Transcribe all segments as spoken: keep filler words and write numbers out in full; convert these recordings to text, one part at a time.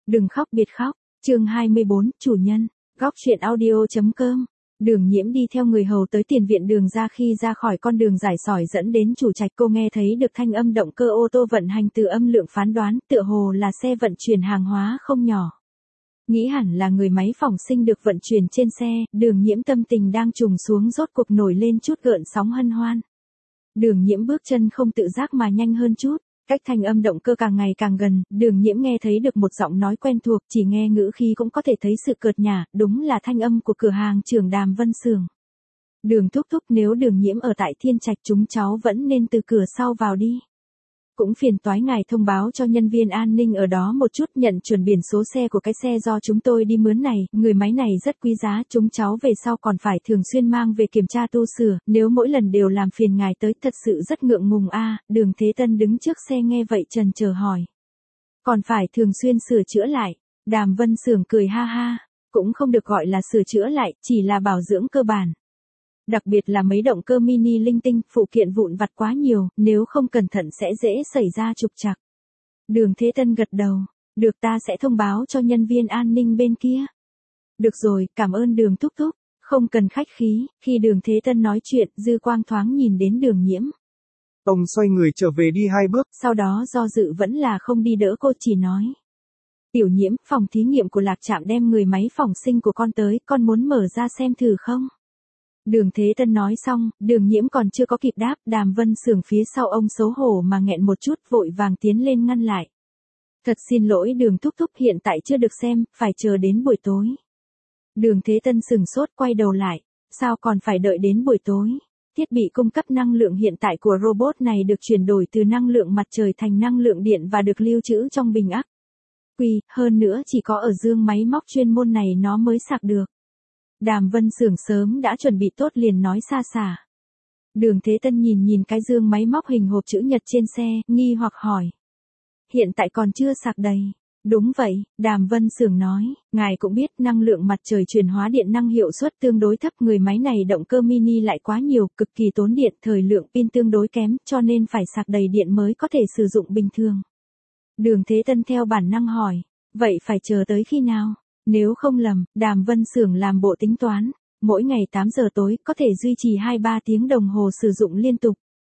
Đừng khóc biệt khóc, chương hai mươi bốn, chủ nhân, góc truyện audio.com. Đường Nhiễm đi theo người hầu tới tiền viện đường ra, khi ra khỏi con đường giải sỏi dẫn đến chủ trạch, cô nghe thấy được thanh âm động cơ ô tô vận hành, từ âm lượng phán đoán tựa hồ là xe vận chuyển hàng hóa không nhỏ. Nghĩ hẳn là người máy phỏng sinh được vận chuyển trên xe, Đường Nhiễm tâm tình đang trùng xuống rốt cuộc nổi lên chút gợn sóng hân hoan. Đường Nhiễm bước chân không tự giác mà nhanh hơn chút. Cách thanh âm động cơ càng ngày càng gần, Đường Nhiễm nghe thấy được một giọng nói quen thuộc, chỉ nghe ngữ khí cũng có thể thấy sự cợt nhả, đúng là thanh âm của cửa hàng trưởng Đàm Vân Sường. Đường thúc thúc, nếu Đường Nhiễm ở tại Thiên Trạch chúng cháu vẫn nên từ cửa sau vào đi. Cũng phiền toái ngài thông báo cho nhân viên an ninh ở đó một chút, nhận chuẩn biển số xe của cái xe do chúng tôi đi mướn này, người máy này rất quý giá, chúng cháu về sau còn phải thường xuyên mang về kiểm tra tu sửa, nếu mỗi lần đều làm phiền ngài tới thật sự rất ngượng ngùng a. À, Đường Thế Tân đứng trước xe nghe vậy trần chờ hỏi. Còn phải thường xuyên sửa chữa lại, Đàm Vân Sường cười ha ha, cũng không được gọi là sửa chữa lại, chỉ là bảo dưỡng cơ bản. Đặc biệt là mấy động cơ mini linh tinh, phụ kiện vụn vặt quá nhiều, nếu không cẩn thận sẽ dễ xảy ra trục trặc. Đường Thế Tân gật đầu, được, ta sẽ thông báo cho nhân viên an ninh bên kia. Được rồi, cảm ơn Đường thúc thúc, không cần khách khí. Khi Đường Thế Tân nói chuyện, dư quang thoáng nhìn đến Đường Nhiễm. Ông xoay người trở về đi hai bước, sau đó do dự vẫn là không đi đỡ cô, chỉ nói. Tiểu Nhiễm, phòng thí nghiệm của Lạc Trạm đem người máy phỏng sinh của con tới, con muốn mở ra xem thử không? Đường Thế Tân nói xong, Đường Nhiễm còn chưa có kịp đáp, Đàm Vân Sường phía sau ông xấu hổ mà nghẹn một chút, vội vàng tiến lên ngăn lại. Thật xin lỗi Đường thúc thúc, hiện tại chưa được xem, phải chờ đến buổi tối. Đường Thế Tân sừng sốt quay đầu lại, sao còn phải đợi đến buổi tối? Thiết bị cung cấp năng lượng hiện tại của robot này được chuyển đổi từ năng lượng mặt trời thành năng lượng điện và được lưu trữ trong bình ắc quy, hơn nữa chỉ có ở dương máy móc chuyên môn này nó mới sạc được. Đàm Vân Sường sớm đã chuẩn bị tốt liền nói xa xả. Đường Thế Tân nhìn nhìn cái dương máy móc hình hộp chữ nhật trên xe, nghi hoặc hỏi. Hiện tại còn chưa sạc đầy. Đúng vậy, Đàm Vân Sường nói, ngài cũng biết năng lượng mặt trời chuyển hóa điện năng hiệu suất tương đối thấp, người máy này động cơ mini lại quá nhiều, cực kỳ tốn điện, thời lượng pin tương đối kém, cho nên phải sạc đầy điện mới có thể sử dụng bình thường. Đường Thế Tân theo bản năng hỏi, vậy phải chờ tới khi nào? Nếu không lầm, Đàm Vân Sường làm bộ tính toán, mỗi ngày tám giờ tối có thể duy trì hai ba tiếng đồng hồ sử dụng liên tục.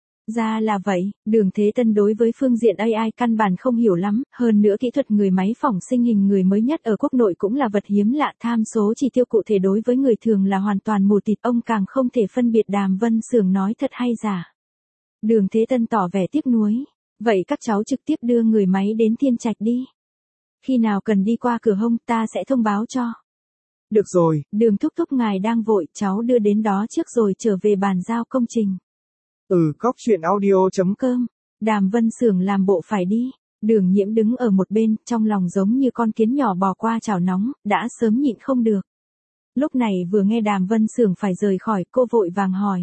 Ra là vậy, Đường Thế Tân đối với phương diện a i căn bản không hiểu lắm, hơn nữa kỹ thuật người máy phỏng sinh hình người mới nhất ở quốc nội cũng là vật hiếm lạ, tham số chỉ tiêu cụ thể đối với người thường là hoàn toàn mù tịt, ông càng không thể phân biệt Đàm Vân Sường nói thật hay giả. Đường Thế Tân tỏ vẻ tiếc nuối, vậy các cháu trực tiếp đưa người máy đến Thiên Trạch đi. Khi nào cần đi qua cửa hông ta sẽ thông báo cho. Được rồi, Đường thúc thúc ngài đang vội, cháu đưa đến đó trước rồi trở về bàn giao công trình. Ừ, góc truyện audio.com. Đàm Vân Sường làm bộ phải đi. Đường Nhiễm đứng ở một bên, trong lòng giống như con kiến nhỏ bò qua chảo nóng, đã sớm nhịn không được. Lúc này vừa nghe Đàm Vân Sường phải rời khỏi, cô vội vàng hỏi.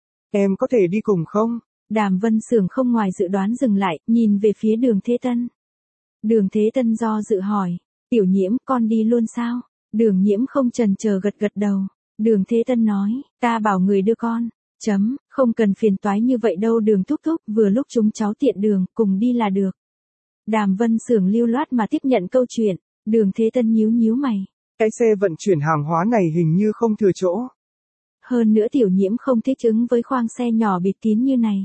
Em có thể đi cùng không? Đàm Vân Sường không ngoài dự đoán dừng lại, nhìn về phía Đường Thế Tân. Đường Thế Tân do dự hỏi, Tiểu Nhiễm, con đi luôn sao? Đường Nhiễm không chần chờ gật gật đầu. Đường Thế Tân nói, ta bảo người đưa con. Chấm, không cần phiền toái như vậy đâu Đường thúc thúc, vừa lúc chúng cháu tiện đường, cùng đi là được. Đàm Vân Sường lưu loát mà tiếp nhận câu chuyện. Đường Thế Tân nhíu nhíu mày. Cái xe vận chuyển hàng hóa này hình như không thừa chỗ. Hơn nữa Tiểu Nhiễm không thích ứng với khoang xe nhỏ bịt kín như này.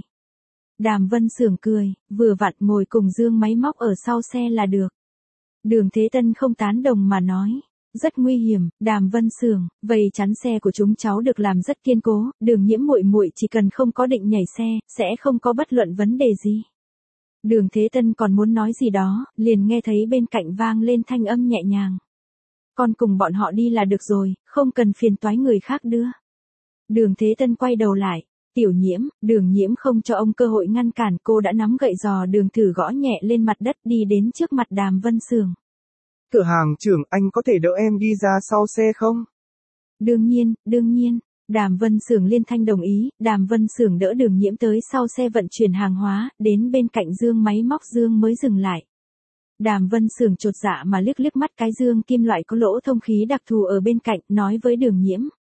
Đàm Vân Sường cười, vừa vặn ngồi cùng dương máy móc ở sau xe là được. Đường Thế Tân không tán đồng mà nói, rất nguy hiểm, Đàm Vân Sường, vây chắn xe của chúng cháu được làm rất kiên cố, Đường Nhiễm muội muội chỉ cần không có định nhảy xe, sẽ không có bất luận vấn đề gì. Đường Thế Tân còn muốn nói gì đó, liền nghe thấy bên cạnh vang lên thanh âm nhẹ nhàng. Con cùng bọn họ đi là được rồi, không cần phiền toái người khác đưa. Đường Thế Tân quay đầu lại. Tiểu Nhiễm, Đường Nhiễm không cho ông cơ hội ngăn cản, cô đã nắm gậy giò đường thử gõ nhẹ lên mặt đất, đi đến trước mặt Đàm Vân Sường. Cửa hàng trưởng, anh có thể đỡ em đi ra sau xe không? Đương nhiên, đương nhiên. Đàm Vân Sường liên thanh đồng ý, Đàm Vân Sường đỡ Đường Nhiễm tới sau xe vận chuyển hàng hóa, đến bên cạnh dương máy móc dương mới dừng lại. Đàm Vân Sường chột dạ mà liếc liếc mắt cái dương kim loại có lỗ thông khí đặc thù ở bên cạnh, nói với Đường Nhiễm.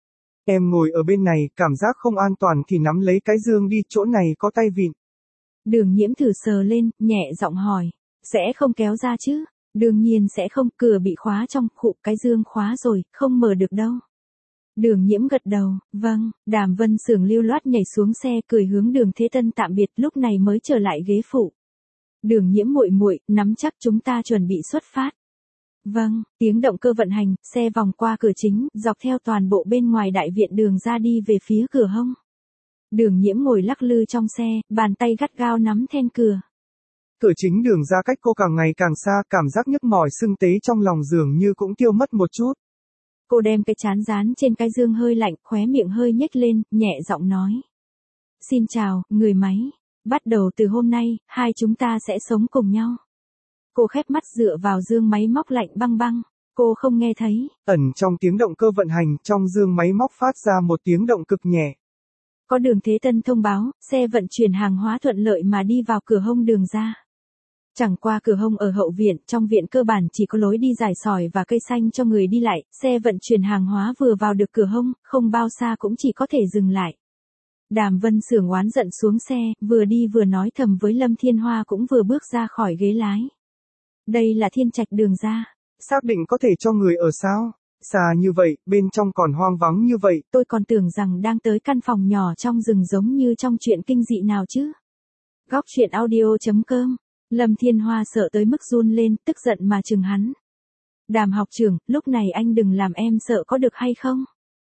Em ngồi ở bên này, cảm giác không an toàn thì nắm lấy cái dương đi, chỗ này có tay vịn. Đường Nhiễm thử sờ lên, nhẹ giọng hỏi, sẽ không kéo ra chứ? Đương nhiên sẽ không, cửa bị khóa trong, khụ cái dương khóa rồi, không mở được đâu. Đường Nhiễm gật đầu, vâng, Đàm Vân Xưởng lưu loát nhảy xuống xe cười hướng Đường Thế Tân tạm biệt lúc này mới trở lại ghế phụ. Đường Nhiễm muội muội, nắm chắc chúng ta chuẩn bị xuất phát. Vâng, tiếng động cơ vận hành, xe vòng qua cửa chính, dọc theo toàn bộ bên ngoài đại viện đường ra đi về phía cửa hông. Đường Nhiễm ngồi lắc lư trong xe, bàn tay gắt gao nắm then cửa. Cửa chính đường ra cách cô càng ngày càng xa, cảm giác nhức mỏi sưng tấy trong lòng dường như cũng tiêu mất một chút. Cô đem cái chán dán trên cái dương hơi lạnh, khóe miệng hơi nhếch lên, nhẹ giọng nói. Xin chào, người máy. Bắt đầu từ hôm nay, hai chúng ta sẽ sống cùng nhau. Cô khép mắt dựa vào dương máy móc lạnh băng băng. Cô không nghe thấy. Ẩn trong tiếng động cơ vận hành, trong dương máy móc phát ra một tiếng động cực nhẹ. Có Đường Thế Tân thông báo, xe vận chuyển hàng hóa thuận lợi mà đi vào cửa hông đường ra. Chẳng qua cửa hông ở hậu viện, trong viện cơ bản chỉ có lối đi dài sỏi và cây xanh cho người đi lại, xe vận chuyển hàng hóa vừa vào được cửa hông, không bao xa cũng chỉ có thể dừng lại. Đàm Vân Xưởng oán giận xuống xe, vừa đi vừa nói thầm với Lâm Thiên Hoa cũng vừa bước ra khỏi ghế lái. Đây là Thiên Trạch đường ra. Xác định có thể cho người ở sao? Xa như vậy, bên trong còn hoang vắng như vậy. Tôi còn tưởng rằng đang tới căn phòng nhỏ trong rừng giống như trong truyện kinh dị nào chứ. Góc truyện audio chấm com. Lâm Thiên Hoa sợ tới mức run lên, tức giận mà chừng hắn. Đàm học trưởng, lúc này anh đừng làm em sợ có được hay không?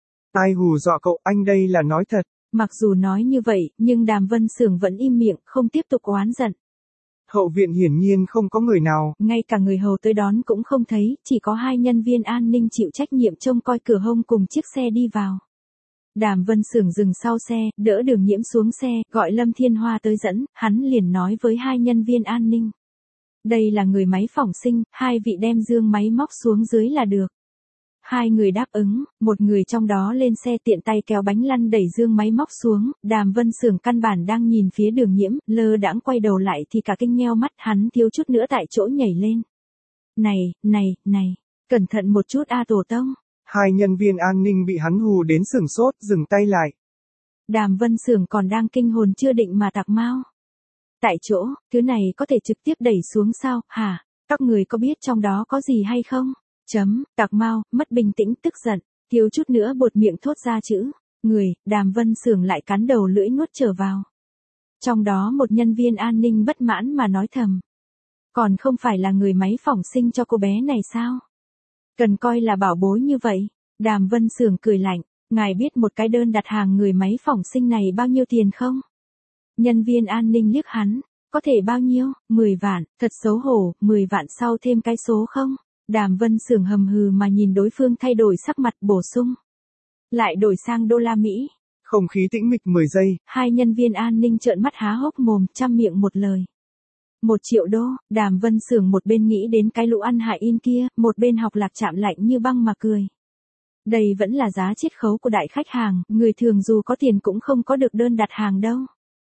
Ai hù dọa cậu, anh đây là nói thật. Mặc dù nói như vậy, nhưng Đàm Vân Xưởng vẫn im miệng, không tiếp tục oán giận. Hậu viện hiển nhiên không có người nào. Ngay cả người hầu tới đón cũng không thấy, chỉ có hai nhân viên an ninh chịu trách nhiệm trông coi cửa hông cùng chiếc xe đi vào. Đàm Vân Xưởng dừng sau xe, đỡ Đường Nhiễm xuống xe, gọi Lâm Thiên Hoa tới dẫn, hắn liền nói với hai nhân viên an ninh. Đây là người máy phỏng sinh, hai vị đem dương máy móc xuống dưới là được. Hai người đáp ứng, một người trong đó lên xe tiện tay kéo bánh lăn đẩy dương máy móc xuống, Đàm Vân Xưởng căn bản đang nhìn phía Đường Nhiễm, lơ đãng quay đầu lại thì cả kinh nheo mắt, hắn thiếu chút nữa tại chỗ nhảy lên. Này, này, này, cẩn thận một chút a tổ tông. Hai nhân viên an ninh bị hắn hù đến sửng sốt, dừng tay lại. Đàm Vân Xưởng còn đang kinh hồn chưa định mà tạc mau. Tại chỗ, thứ này có thể trực tiếp đẩy xuống sao, hả? Các người có biết trong đó có gì hay không? Chấm, tạc mau, mất bình tĩnh, tức giận, thiếu chút nữa buột miệng thốt ra chữ. Người, Đàm Vân Xưởng lại cắn đầu lưỡi nuốt trở vào. Trong đó một nhân viên an ninh bất mãn mà nói thầm. Còn không phải là người máy phỏng sinh cho cô bé này sao? Cần coi là bảo bối như vậy. Đàm Vân Xưởng cười lạnh, ngài biết một cái đơn đặt hàng người máy phỏng sinh này bao nhiêu tiền không? Nhân viên an ninh liếc hắn, có thể bao nhiêu, mười vạn, thật xấu hổ, mười vạn sau thêm cái số không? Đàm Vân Xưởng hầm hừ mà nhìn đối phương thay đổi sắc mặt bổ sung. Lại đổi sang đô la Mỹ. Không khí tĩnh mịch mười giây. Hai nhân viên an ninh trợn mắt há hốc mồm, trăm miệng một lời. Một triệu đô, Đàm Vân Xưởng một bên nghĩ đến cái lũ ăn hại in kia, một bên học Lạc Trạm lạnh như băng mà cười. Đây vẫn là giá chiết khấu của đại khách hàng, người thường dù có tiền cũng không có được đơn đặt hàng đâu.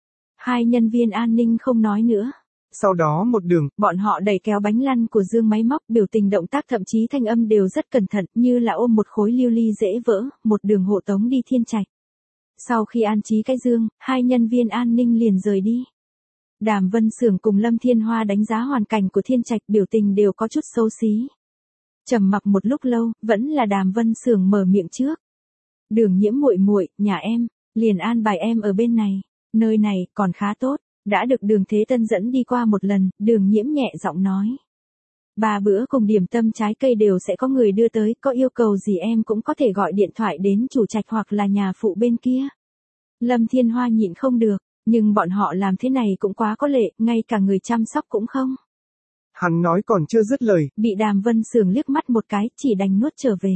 Hai nhân viên an ninh không nói nữa. Sau đó một đường, bọn họ đẩy kéo bánh lăn của dương máy móc, biểu tình động tác thậm chí thanh âm đều rất cẩn thận, như là ôm một khối lưu ly dễ vỡ, một đường hộ tống đi Thiên Trạch. Sau khi an trí cái dương, hai nhân viên an ninh liền rời đi. Đàm Vân Xưởng cùng Lâm Thiên Hoa đánh giá hoàn cảnh của Thiên Trạch, biểu tình đều có chút xấu xí. Trầm mặc một lúc lâu, vẫn là Đàm Vân Xưởng mở miệng trước. Đường Nhiễm muội muội, nhà em, liền an bài em ở bên này, nơi này còn khá tốt, đã được Đường Thế Tân dẫn đi qua một lần, Đường Nhiễm nhẹ giọng nói. Ba bữa cùng điểm tâm trái cây đều sẽ có người đưa tới, có yêu cầu gì em cũng có thể gọi điện thoại đến chủ trạch hoặc là nhà phụ bên kia. Lâm Thiên Hoa nhịn không được, nhưng bọn họ làm thế này cũng quá có lệ, ngay cả người chăm sóc cũng không. Hắn nói còn chưa dứt lời, bị Đàm Vân Xưởng liếc mắt một cái, chỉ đành nuốt trở về.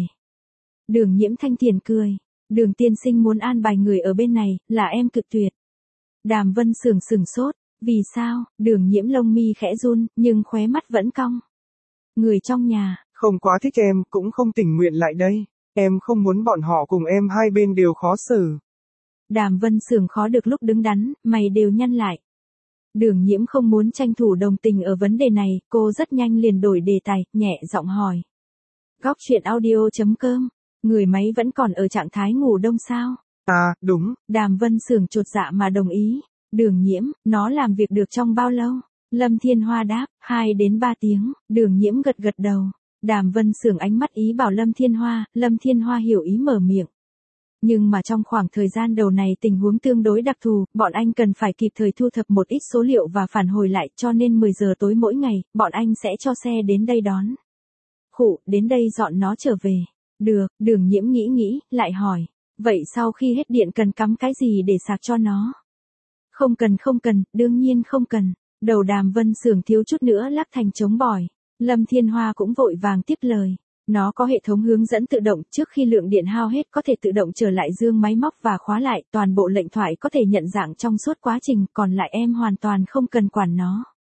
Đường Nhiễm thanh thiền cười, Đường tiên sinh muốn an bài người ở bên này, là em cực tuyệt. Đàm Vân Xưởng sừng sốt, vì sao? Đường Nhiễm lông mi khẽ run, nhưng khóe mắt vẫn cong. Người trong nhà, không quá thích em, cũng không tình nguyện lại đây. Em không muốn bọn họ cùng em hai bên đều khó xử. Đàm Vân Xưởng khó được lúc đứng đắn, mày đều nhăn lại. Đường Nhiễm không muốn tranh thủ đồng tình ở vấn đề này, cô rất nhanh liền đổi đề tài, nhẹ giọng hỏi. Góc truyện audio chấm com, người máy vẫn còn ở trạng thái ngủ đông sao? À, đúng. Đàm Vân Xưởng chột dạ mà đồng ý. Đường Nhiễm, nó làm việc được trong bao lâu? Lâm Thiên Hoa đáp, hai đến ba tiếng, Đường Nhiễm gật gật đầu. Đàm Vân Xưởng ánh mắt ý bảo Lâm Thiên Hoa, Lâm Thiên Hoa hiểu ý mở miệng. Nhưng mà trong khoảng thời gian đầu này tình huống tương đối đặc thù, bọn anh cần phải kịp thời thu thập một ít số liệu và phản hồi lại, cho nên mười giờ tối mỗi ngày, bọn anh sẽ cho xe đến đây đón. Khụ, đến đây dọn nó trở về. Được, Đường Nhiễm nghĩ nghĩ, lại hỏi. Vậy sau khi hết điện cần cắm cái gì để sạc cho nó? Không cần không cần, đương nhiên không cần. Đầu Đàm Vân Xưởng thiếu chút nữa lắc thành trống bỏi. Lâm Thiên Hoa cũng vội vàng tiếp lời. Nó có hệ thống hướng dẫn tự động, trước khi lượng điện hao hết có thể tự động trở lại dương máy móc và khóa lại, toàn bộ lệnh thoại có thể nhận dạng trong suốt quá trình, còn lại em hoàn toàn không cần quản nó.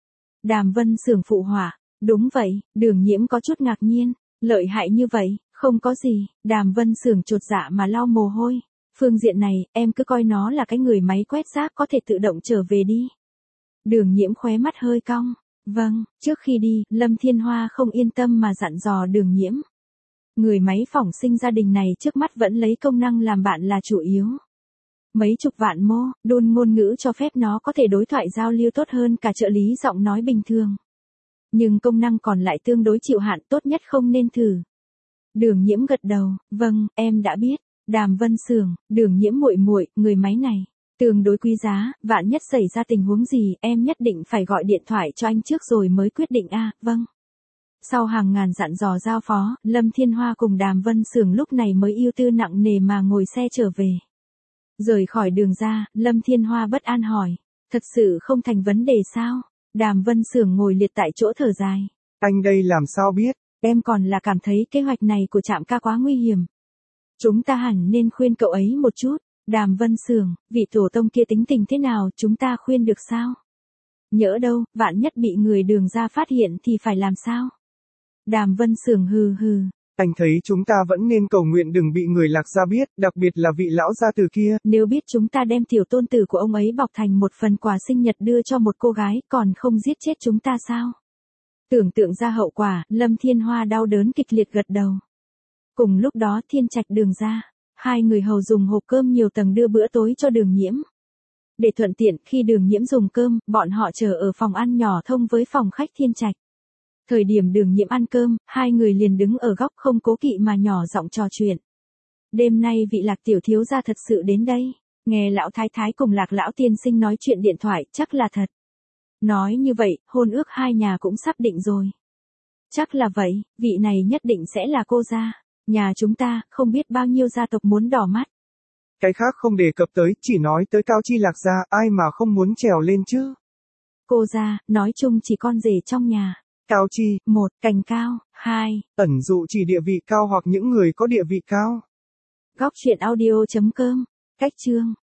Đàm Vân Xưởng phụ họa. Đúng vậy, Đường Nhiễm có chút ngạc nhiên. Lợi hại như vậy, không có gì. Đàm Vân Xưởng chột dạ mà lau mồ hôi. Phương diện này, em cứ coi nó là cái người máy quét rác có thể tự động trở về đi. Đường Nhiễm khóe mắt hơi cong. Vâng, trước khi đi, Lâm Thiên Hoa không yên tâm mà dặn dò Đường Nhiễm. Người máy phỏng sinh gia đình này trước mắt vẫn lấy công năng làm bạn là chủ yếu. Mấy chục vạn mô, đôn ngôn ngữ cho phép nó có thể đối thoại giao lưu tốt hơn cả trợ lý giọng nói bình thường. Nhưng công năng còn lại tương đối chịu hạn, tốt nhất không nên thử. Đường Nhiễm gật đầu, vâng, em đã biết. Đàm Vân Xưởng, Đường Nhiễm muội muội, người máy này tương đối quý giá, vạn nhất xảy ra tình huống gì, em nhất định phải gọi điện thoại cho anh trước rồi mới quyết định a. À, vâng. Sau hàng ngàn dặn dò giao phó, Lâm Thiên Hoa cùng Đàm Vân Xưởng lúc này mới ưu tư nặng nề mà ngồi xe trở về. Rời khỏi đường ra, Lâm Thiên Hoa bất an hỏi, thật sự không thành vấn đề sao? Đàm Vân Xưởng ngồi liệt tại chỗ thở dài. Anh đây làm sao biết? Em còn là cảm thấy kế hoạch này của Trạm Ca quá nguy hiểm. Chúng ta hẳn nên khuyên cậu ấy một chút. Đàm Vân Xưởng, vị tổ tông kia tính tình thế nào, chúng ta khuyên được sao? Nhỡ đâu, vạn nhất bị người Đường gia phát hiện thì phải làm sao? Đàm Vân Xưởng hừ hừ. Anh thấy chúng ta vẫn nên cầu nguyện đừng bị người Lạc gia biết, đặc biệt là vị lão gia tử kia. Nếu biết chúng ta đem tiểu tôn tử của ông ấy bọc thành một phần quà sinh nhật đưa cho một cô gái, còn không giết chết chúng ta sao? Tưởng tượng ra hậu quả, Lâm Thiên Hoa đau đớn kịch liệt gật đầu. Cùng lúc đó Thiên Trạch Đường gia, hai người hầu dùng hộp cơm nhiều tầng đưa bữa tối cho Đường Nhiễm. Để thuận tiện, khi Đường Nhiễm dùng cơm, bọn họ chờ ở phòng ăn nhỏ thông với phòng khách Thiên Trạch. Thời điểm Đường Nhiễm ăn cơm, hai người liền đứng ở góc không cố kỵ mà nhỏ giọng trò chuyện. Đêm nay vị Lạc tiểu thiếu gia thật sự đến đây. Nghe lão thái thái cùng Lạc lão tiên sinh nói chuyện điện thoại, chắc là thật. Nói như vậy, hôn ước hai nhà cũng sắp định rồi. Chắc là vậy, vị này nhất định sẽ là cô gia. Nhà chúng ta, không biết bao nhiêu gia tộc muốn đỏ mắt. Cái khác không đề cập tới, chỉ nói tới Cao Chi Lạc gia, ai mà không muốn trèo lên chứ. Cô gia, nói chung chỉ con rể trong nhà. Cao Chi, một, cành cao, hai, ẩn dụ chỉ địa vị cao hoặc những người có địa vị cao. Góc truyện audio chấm com, cách chương.